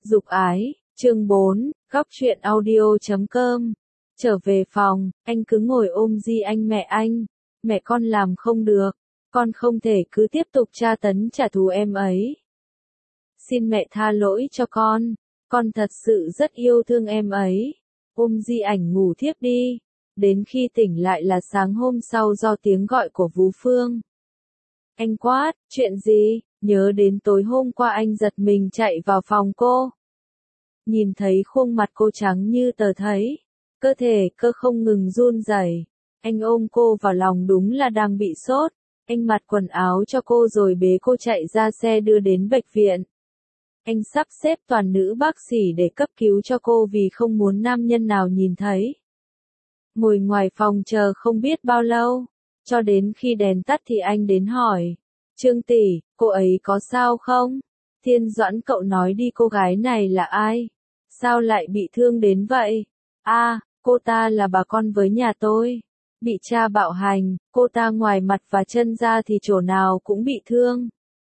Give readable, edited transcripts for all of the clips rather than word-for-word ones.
Dục ái, chương 4, góc truyện audio.com. Trở về phòng, anh cứ ngồi ôm Di Anh mẹ con làm không được, con không thể cứ tiếp tục tra tấn trả thù em ấy. Xin mẹ tha lỗi cho con thật sự rất yêu thương em ấy. Ôm Di Ảnh ngủ thiếp đi, đến khi tỉnh lại là sáng hôm sau do tiếng gọi của Vũ Phương. Anh quát, chuyện gì? Nhớ đến tối hôm qua anh giật mình chạy vào phòng cô. Nhìn thấy khuôn mặt cô trắng như tờ giấy, cơ không ngừng run rẩy. Anh ôm cô vào lòng đúng là đang bị sốt. Anh mặc quần áo cho cô rồi bế cô chạy ra xe đưa đến bệnh viện. Anh sắp xếp toàn nữ bác sĩ để cấp cứu cho cô vì không muốn nam nhân nào nhìn thấy. Ngồi ngoài phòng chờ không biết bao lâu, cho đến khi đèn tắt thì anh đến hỏi. Trương tỷ, cô ấy có sao không? Thiên Doãn cậu nói đi, cô gái này là ai? Sao lại bị thương đến vậy? Cô ta là bà con với nhà tôi. Bị cha bạo hành, cô ta ngoài mặt và chân ra thì chỗ nào cũng bị thương.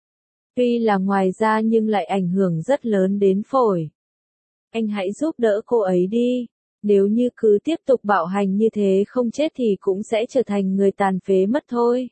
Tuy là ngoài da nhưng lại ảnh hưởng rất lớn đến phổi. Anh hãy giúp đỡ cô ấy đi. Nếu như cứ tiếp tục bạo hành như thế không chết thì cũng sẽ trở thành người tàn phế mất thôi.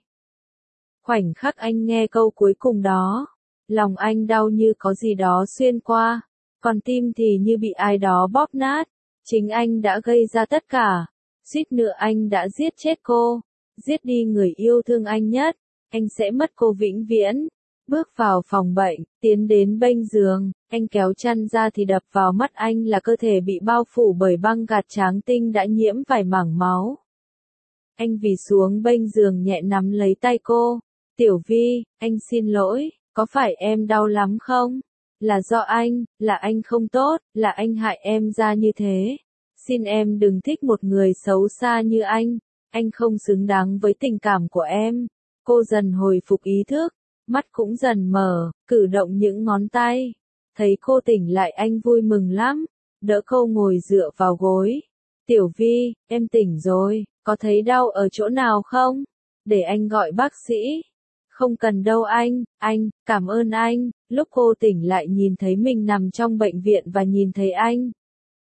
Khoảnh khắc anh nghe câu cuối cùng đó, lòng anh đau như có gì đó xuyên qua, còn tim thì như bị ai đó bóp nát. Chính anh đã gây ra tất cả, suýt nữa anh đã giết chết cô, giết đi người yêu thương anh nhất, anh sẽ mất cô vĩnh viễn. Bước vào phòng bệnh, tiến đến bên giường, anh kéo chăn ra thì đập vào mắt anh là cơ thể bị bao phủ bởi băng gạc trắng tinh đã nhiễm vài mảng máu. Anh vì xuống bên giường nhẹ nắm lấy tay cô. Tiểu Vi, anh xin lỗi, có phải em đau lắm không? Là do anh, là anh không tốt, là anh hại em ra như thế. Xin em đừng thích một người xấu xa như anh không xứng đáng với tình cảm của em. Cô dần hồi phục ý thức, mắt cũng dần mở, cử động những ngón tay. Thấy cô tỉnh lại anh vui mừng lắm, đỡ cô ngồi dựa vào gối. Tiểu Vi, em tỉnh rồi, có thấy đau ở chỗ nào không? Để anh gọi bác sĩ. Không cần đâu anh, cảm ơn anh. Lúc cô tỉnh lại nhìn thấy mình nằm trong bệnh viện và nhìn thấy anh.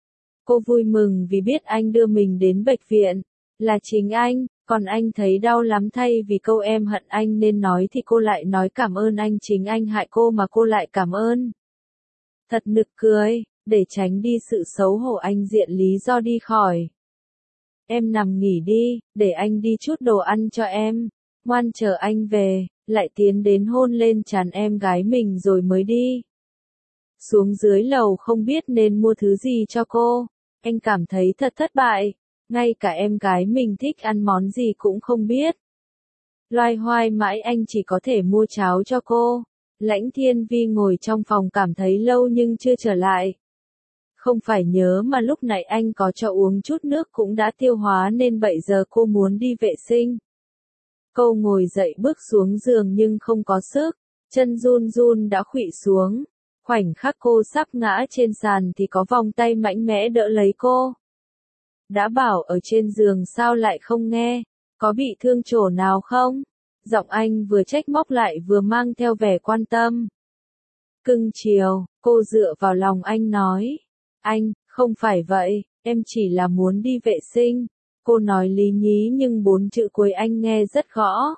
Cô vui mừng vì biết anh đưa mình đến bệnh viện, là chính anh, còn anh thấy đau lắm thay vì câu em hận anh nên nói thì cô lại nói cảm ơn anh, chính anh hại cô mà cô lại cảm ơn. Thật nực cười, để tránh đi sự xấu hổ anh diện lý do đi khỏi. Em nằm nghỉ đi, để anh đi chút đồ ăn cho em. Ngoan chờ anh về, lại tiến đến hôn lên trán em gái mình rồi mới đi. Xuống dưới lầu không biết nên mua thứ gì cho cô. Anh cảm thấy thật thất bại, ngay cả em gái mình thích ăn món gì cũng không biết. Loay hoay mãi anh chỉ có thể mua cháo cho cô. Lãnh Thiên Vi ngồi trong phòng cảm thấy lâu nhưng chưa trở lại. Không phải nhớ mà lúc nãy anh có cho uống chút nước cũng đã tiêu hóa nên bây giờ cô muốn đi vệ sinh. Cô ngồi dậy bước xuống giường nhưng không có sức, chân run run đã khuỵu xuống. Khoảnh khắc cô sắp ngã trên sàn thì có vòng tay mạnh mẽ đỡ lấy cô. Đã bảo ở trên giường sao lại không nghe, có bị thương chỗ nào không? Giọng anh vừa trách móc lại vừa mang theo vẻ quan tâm. Cưng chiều, cô dựa vào lòng anh nói. Anh, không phải vậy, em chỉ là muốn đi vệ sinh. Cô nói lý nhí nhưng 4 chữ cuối anh nghe rất gõ.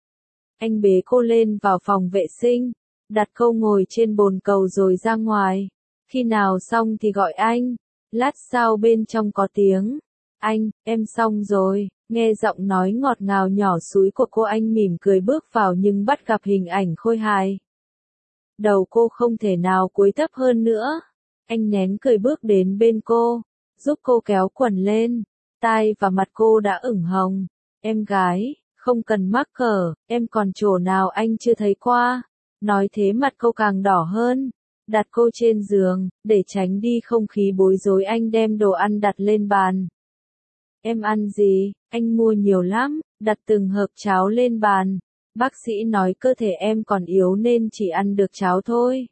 Anh bế cô lên vào phòng vệ sinh, đặt cô ngồi trên bồn cầu rồi ra ngoài. Khi nào xong thì gọi anh. Lát sau bên trong có tiếng. Anh, em xong rồi. Nghe giọng nói ngọt ngào nhỏ xúi của cô anh mỉm cười bước vào nhưng bắt gặp hình ảnh khôi hài. Đầu cô không thể nào cúi thấp hơn nữa. Anh nén cười bước đến bên cô, giúp cô kéo quần lên. Tai và mặt cô đã ửng hồng. Em gái, không cần mắc cỡ, em còn chỗ nào anh chưa thấy qua. Nói thế mặt cô càng đỏ hơn. Đặt cô trên giường, để tránh đi không khí bối rối anh đem đồ ăn đặt lên bàn. Em ăn gì? Anh mua nhiều lắm, đặt từng hộp cháo lên bàn. Bác sĩ nói cơ thể em còn yếu nên chỉ ăn được cháo thôi.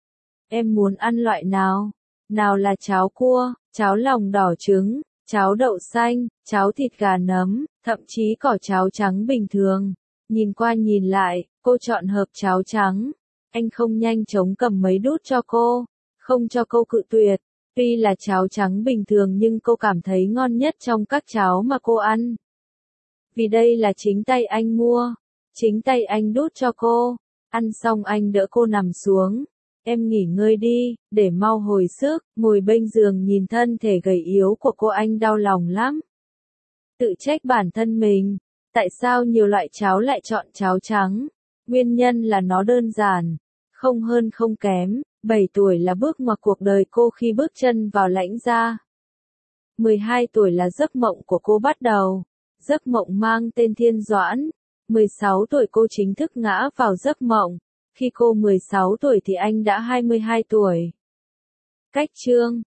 Em muốn ăn loại nào? Nào là cháo cua, cháo lòng đỏ trứng, cháo đậu xanh, cháo thịt gà nấm, thậm chí có cháo trắng bình thường. Nhìn qua nhìn lại, cô chọn hộp cháo trắng. Anh không nhanh chóng cầm mấy đút cho cô. không cho cô cự tuyệt. Tuy là cháo trắng bình thường nhưng cô cảm thấy ngon nhất trong các cháo mà cô ăn. Vì đây là chính tay anh mua, chính tay anh đút cho cô. Ăn xong anh đỡ cô nằm xuống. Em nghỉ ngơi đi, để mau hồi sức. Ngồi bên giường nhìn thân thể gầy yếu của cô anh đau lòng lắm. Tự trách bản thân mình. Tại sao nhiều loại cháo lại chọn cháo trắng? Nguyên nhân là nó đơn giản, không hơn không kém. 7 tuổi là bước ngoặt cuộc đời cô khi bước chân vào lãnh gia. 12 tuổi là giấc mộng của cô bắt đầu. Giấc mộng mang tên Thiên Doãn. 16 tuổi cô chính thức ngã vào giấc mộng. Khi cô 16 tuổi thì anh đã 22 tuổi. Cách chương